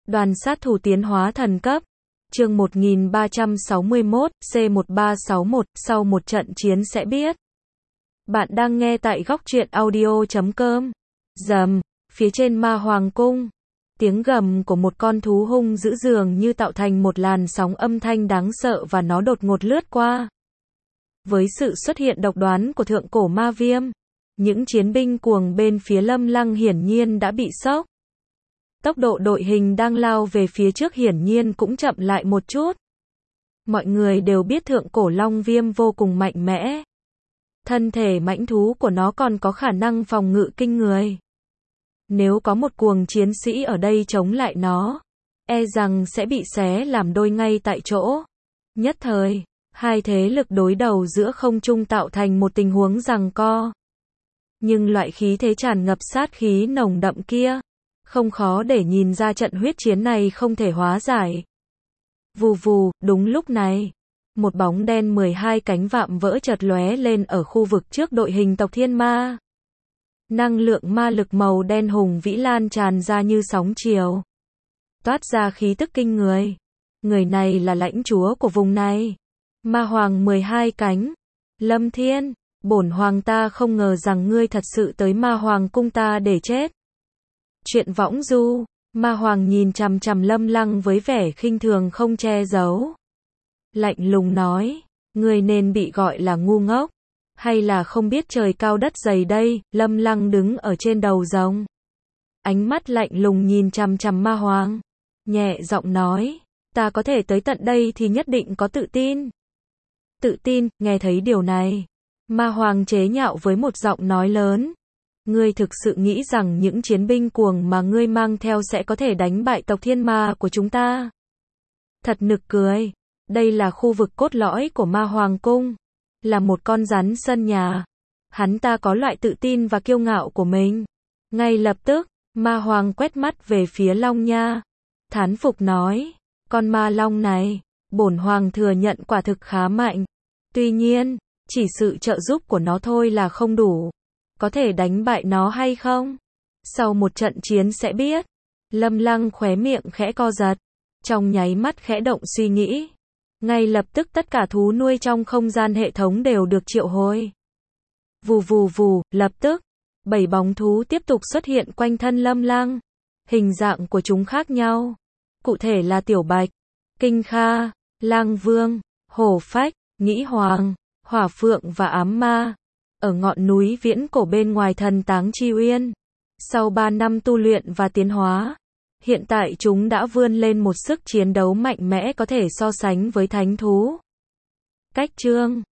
Đoàn sát thủ tiến hóa thần cấp. Chương 1361, C1361, sau một trận chiến sẽ biết. Bạn đang nghe tại góc truyện audio.com. Rầm, phía trên Ma Hoàng cung, tiếng gầm của một con thú hung dữ dường như tạo thành một làn sóng âm thanh đáng sợ và nó đột ngột lướt qua. Với sự xuất hiện độc đoán của thượng cổ ma viêm, những chiến binh cuồng bên phía Lâm Lăng hiển nhiên đã bị sốc. Tốc độ đội hình đang lao về phía trước hiển nhiên cũng chậm lại một chút. Mọi người đều biết thượng cổ long viêm vô cùng mạnh mẽ. Thân thể mãnh thú của nó còn có khả năng phòng ngự kinh người. Nếu có một cuồng chiến sĩ ở đây chống lại nó, e rằng sẽ bị xé làm đôi ngay tại chỗ. Nhất thời, hai thế lực đối đầu giữa không trung tạo thành một tình huống giằng co. Nhưng loại khí thế tràn ngập sát khí nồng đậm kia, không khó để nhìn ra trận huyết chiến này không thể hóa giải. Vù vù, đúng lúc này, một bóng đen 12 cánh vạm vỡ chợt lóe lên ở khu vực trước đội hình tộc thiên ma. Năng lượng ma lực màu đen hùng vĩ lan tràn ra như sóng chiều, toát ra khí tức kinh người. Người này là lãnh chúa của vùng này, Ma Hoàng 12 cánh. Lâm Thiên, bổn hoàng ta không ngờ rằng ngươi thật sự tới Ma Hoàng cung ta để chết. Chuyện võng du. Ma Hoàng nhìn chằm chằm Lâm Lăng với vẻ khinh thường không che giấu. Lạnh lùng nói, ngươi nên bị gọi là ngu ngốc, hay là không biết trời cao đất dày đây. Lâm Lăng đứng ở trên đầu rồng, ánh mắt lạnh lùng nhìn chằm chằm Ma Hoàng, nhẹ giọng nói, ta có thể tới tận đây thì nhất định có tự tin. Tự tin, nghe thấy điều này, Ma Hoàng chế nhạo với một giọng nói lớn. Ngươi thực sự nghĩ rằng những chiến binh cuồng mà ngươi mang theo sẽ có thể đánh bại tộc thiên ma của chúng ta? Thật nực cười. Đây là khu vực cốt lõi của Ma Hoàng cung, là một con rắn sân nhà. Hắn ta có loại tự tin và kiêu ngạo của mình. Ngay lập tức, Ma Hoàng quét mắt về phía Long Nha, thán phục nói, con ma long này, bổn hoàng thừa nhận quả thực khá mạnh. Tuy nhiên, chỉ sự trợ giúp của nó thôi là không đủ. Có thể đánh bại nó hay không? Sau một trận chiến sẽ biết. Lâm Lăng khóe miệng khẽ co giật, trong nháy mắt khẽ động suy nghĩ. Ngay lập tức tất cả thú nuôi trong không gian hệ thống đều được triệu hồi. Vù vù vù, lập tức, 7 bóng thú tiếp tục xuất hiện quanh thân Lâm Lăng. Hình dạng của chúng khác nhau. Cụ thể là Tiểu Bạch, Kinh Kha, Lang Vương, Hổ Phách, Nghĩ Hoàng, Hỏa Phượng và Ám Ma. Ở ngọn núi viễn cổ bên ngoài Thần Táng Chi Uyên. Sau 3 năm tu luyện và tiến hóa, hiện tại chúng đã vươn lên một sức chiến đấu mạnh mẽ có thể so sánh với thánh thú. Cách chương